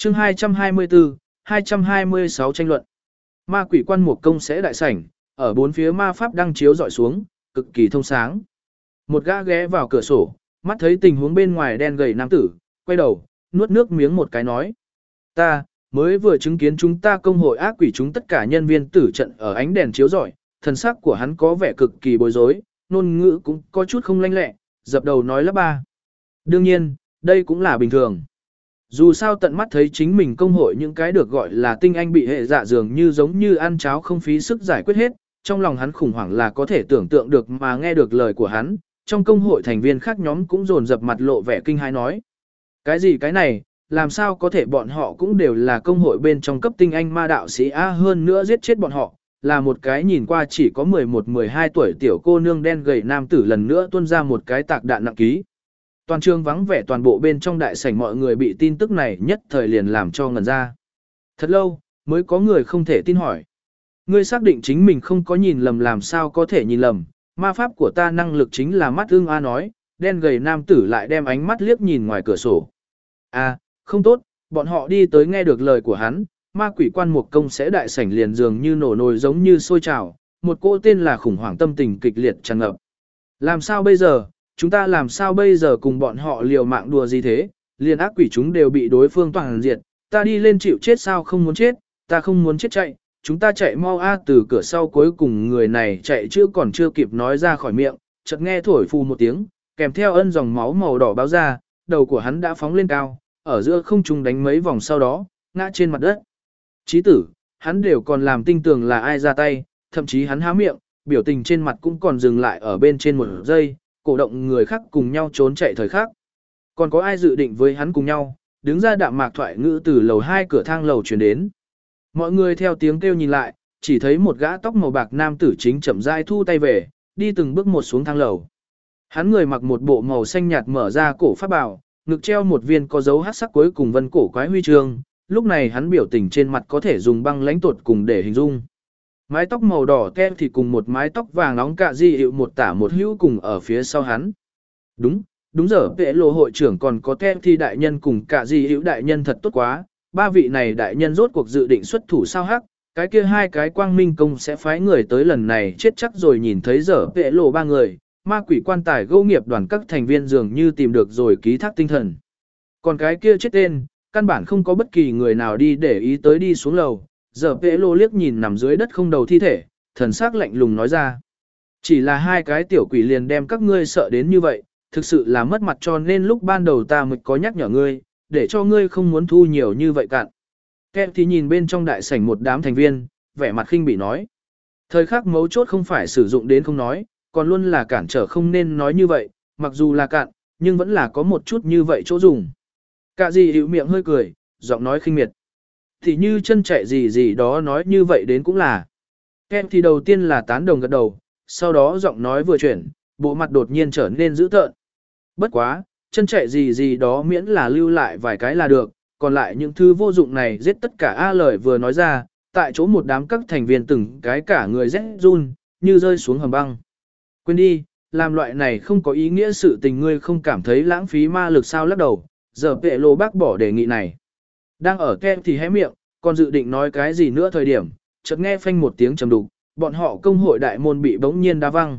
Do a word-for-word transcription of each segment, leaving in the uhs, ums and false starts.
chương hai trăm hai mươi tư, hai trăm hai mươi sáu tranh luận. Ma quỷ quan một công sẽ đại sảnh, ở bốn phía ma pháp đang chiếu dọi xuống, cực kỳ thông sáng. Một gã ghé vào cửa sổ, mắt thấy tình huống bên ngoài đen gầy nam tử, quay đầu, nuốt nước miếng một cái nói. Ta, mới vừa chứng kiến chúng ta công hội ác quỷ chúng tất cả nhân viên tử trận ở ánh đèn chiếu rọi, thần sắc của hắn có vẻ cực kỳ bối rối, ngôn ngữ cũng có chút không lanh lẹ, dập đầu nói lắp ba. Đương nhiên, đây cũng là bình thường. Dù sao tận mắt thấy chính mình công hội những cái được gọi là tinh anh bị hệ dạ dường như giống như ăn cháo không phí sức giải quyết hết, trong lòng hắn khủng hoảng là có thể tưởng tượng được mà nghe được lời của hắn, trong công hội thành viên khác nhóm cũng dồn dập mặt lộ vẻ kinh hãi nói. Cái gì cái này, làm sao có thể bọn họ cũng đều là công hội bên trong cấp tinh anh ma đạo sĩ A hơn nữa giết chết bọn họ, là một cái nhìn qua chỉ có mười một mười hai tuổi tiểu cô nương đen gầy nam tử lần nữa tuôn ra một cái tạc đạn nặng ký. Toàn trường vắng vẻ toàn bộ bên trong đại sảnh mọi người bị tin tức này nhất thời liền làm cho ngẩn ra. Thật lâu, mới có người không thể tin hỏi. Ngươi xác định chính mình không có nhìn lầm làm sao có thể nhìn lầm, ma pháp của ta năng lực chính là mắt ưng A nói, đen gầy nam tử lại đem ánh mắt liếc nhìn ngoài cửa sổ. À, không tốt, bọn họ đi tới nghe được lời của hắn, ma quỷ quan một công sẽ đại sảnh liền dường như nổ nồi giống như sôi trào, một cô tên là khủng hoảng tâm tình kịch liệt tràn ngập. Làm sao bây giờ, chúng ta làm sao bây giờ cùng bọn họ liều mạng đùa gì thế, liền ác quỷ chúng đều bị đối phương toàn diệt, ta đi lên chịu chết sao không muốn chết, ta không muốn chết chạy, chúng ta chạy mau a từ cửa sau cuối cùng người này chạy chứ còn chưa kịp nói ra khỏi miệng, chợt nghe thổi phù một tiếng, kèm theo ân dòng máu màu đỏ báo ra, đầu của hắn đã phóng lên cao, ở giữa không trung đánh mấy vòng sau đó, ngã trên mặt đất. Chí tử, hắn đều còn làm tinh tường là ai ra tay, thậm chí hắn há miệng, biểu tình trên mặt cũng còn dừng lại ở bên trên một giây, cổ động người khác cùng nhau trốn chạy thời khắc. Còn có ai dự định với hắn cùng nhau, đứng ra đạm mạc thoại ngữ từ lầu hai cửa thang lầu chuyển đến. Mọi người theo tiếng kêu nhìn lại, chỉ thấy một gã tóc màu bạc nam tử chính chậm rãi thu tay về, đi từng bước một xuống thang lầu. Hắn người mặc một bộ màu xanh nhạt mở ra cổ pháp bào, ngực treo một viên có dấu hắc sắc cuối cùng vân cổ quái huy chương, lúc này hắn biểu tình trên mặt có thể dùng băng lãnh tột cùng để hình dung. Mái tóc màu đỏ kem thì cùng một mái tóc vàng nóng cạ di hiệu một tả một hữu cùng ở phía sau hắn. Đúng, đúng giờ vệ lộ hội trưởng còn có kem thì đại nhân cùng cạ di hiệu đại nhân thật tốt quá, ba vị này đại nhân rốt cuộc dự định xuất thủ sao hắc, cái kia hai cái quang minh công sẽ phái người tới lần này chết chắc rồi nhìn thấy giờ vệ lộ ba người, ma quỷ quan tài gâu nghiệp đoàn các thành viên dường như tìm được rồi ký thác tinh thần. Còn cái kia chết tên, căn bản không có bất kỳ người nào đi để ý tới đi xuống lầu. Giờ vệ lô liếc nhìn nằm dưới đất không đầu thi thể, thần sắc lạnh lùng nói ra. Chỉ là hai cái tiểu quỷ liền đem các ngươi sợ đến như vậy, thực sự là mất mặt cho nên lúc ban đầu ta mới có nhắc nhở ngươi, để cho ngươi không muốn thu nhiều như vậy cạn. Kem thì nhìn bên trong đại sảnh một đám thành viên, vẻ mặt khinh bị nói. Thời khắc mấu chốt không phải sử dụng đến không nói, còn luôn là cản trở không nên nói như vậy, mặc dù là cạn, nhưng vẫn là có một chút như vậy chỗ dùng. Cả gì hiểu miệng hơi cười, giọng nói khinh miệt. Thì như chân chạy gì gì đó nói như vậy đến cũng là. Kem thì đầu tiên là tán đồng gật đầu, sau đó giọng nói vừa chuyển, bộ mặt đột nhiên trở nên dữ tợn. Bất quá, chân chạy gì gì đó miễn là lưu lại vài cái là được, còn lại những thứ vô dụng này giết tất cả A lời vừa nói ra, tại chỗ một đám các thành viên từng cái cả người rét run, như rơi xuống hầm băng. Quên đi, làm loại này không có ý nghĩa sự tình ngươi không cảm thấy lãng phí ma lực sao lắc đầu, giờ vệ lô bác bỏ đề nghị này. Đang ở kem thì hé miệng, còn dự định nói cái gì nữa thời điểm, chợt nghe phanh một tiếng trầm đục, bọn họ công hội đại môn bị bỗng nhiên đá văng.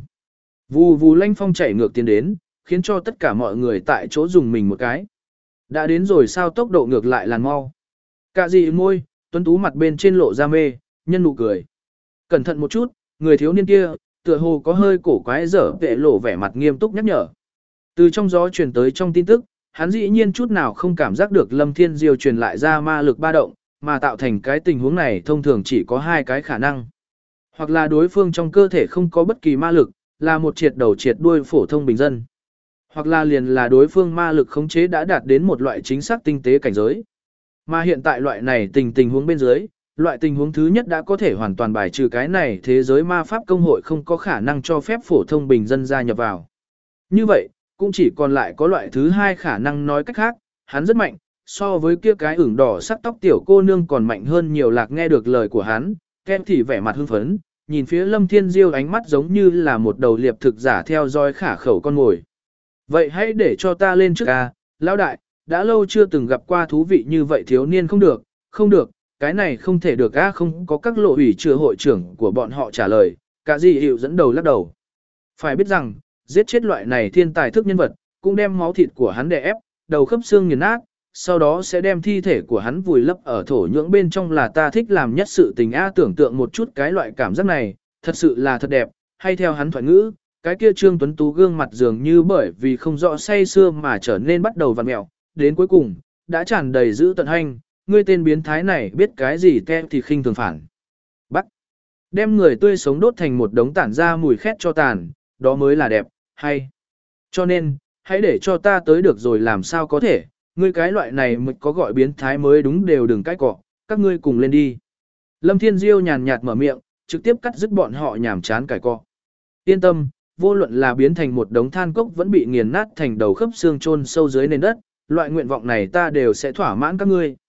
Vù vù lanh phong chảy ngược tiến đến, khiến cho tất cả mọi người tại chỗ dùng mình một cái. Đã đến rồi sao tốc độ ngược lại làn mau. Cả gì môi, tuấn tú mặt bên trên lộ ra mê, nhân nụ cười. Cẩn thận một chút, người thiếu niên kia, tựa hồ có hơi cổ quái dở vệ lộ vẻ mặt nghiêm túc nhắc nhở. Từ trong gió truyền tới trong tin tức, hắn dĩ nhiên chút nào không cảm giác được Lâm Thiên Diêu truyền lại ra ma lực ba động, mà tạo thành cái tình huống này thông thường chỉ có hai cái khả năng. Hoặc là đối phương trong cơ thể không có bất kỳ ma lực, là một triệt đầu triệt đuôi phổ thông bình dân. Hoặc là liền là đối phương ma lực khống chế đã đạt đến một loại chính xác tinh tế cảnh giới. Mà hiện tại loại này tình tình huống bên dưới, loại tình huống thứ nhất đã có thể hoàn toàn bài trừ cái này thế giới ma pháp công hội không có khả năng cho phép phổ thông bình dân gia nhập vào. Như vậy, cũng chỉ còn lại có loại thứ hai khả năng nói cách khác, hắn rất mạnh, so với kia cái ửng đỏ sắc tóc tiểu cô nương còn mạnh hơn nhiều lạc nghe được lời của hắn, kem thì vẻ mặt hưng phấn, nhìn phía Lâm Thiên Diêu ánh mắt giống như là một đầu liệp thực giả theo dõi khả khẩu con ngồi. Vậy hãy để cho ta lên trước a, lão đại, đã lâu chưa từng gặp qua thú vị như vậy thiếu niên không được, không được, cái này không thể được a không có các lộ ủy chứa hội trưởng của bọn họ trả lời, cả gì hiệu dẫn đầu lắc đầu. Phải biết rằng, giết chết loại này thiên tài thức nhân vật, cũng đem máu thịt của hắn đè ép, đầu khớp xương nghiền nát, sau đó sẽ đem thi thể của hắn vùi lấp ở thổ nhưỡng bên trong là ta thích làm nhất sự tình a tưởng tượng một chút cái loại cảm giác này, thật sự là thật đẹp, hay theo hắn thoại ngữ, cái kia Trương Tuấn Tú gương mặt dường như bởi vì không rõ say xưa mà trở nên bắt đầu vặn mẹo, đến cuối cùng, đã tràn đầy dữ tận hành, ngươi tên biến thái này biết cái gì te thì khinh thường phản. Bắt, đem người tươi sống đốt thành một đống tản ra mùi khét cho tàn, đó mới là đẹp, hay. Cho nên, hãy để cho ta tới được rồi làm sao có thể, ngươi cái loại này mới có gọi biến thái mới đúng đều đừng cái cọ, các ngươi cùng lên đi. Lâm Thiên Diêu nhàn nhạt mở miệng, trực tiếp cắt dứt bọn họ nhảm chán cải cọ. Yên tâm, vô luận là biến thành một đống than cốc vẫn bị nghiền nát thành đầu khớp xương chôn sâu dưới nền đất, loại nguyện vọng này ta đều sẽ thỏa mãn các ngươi.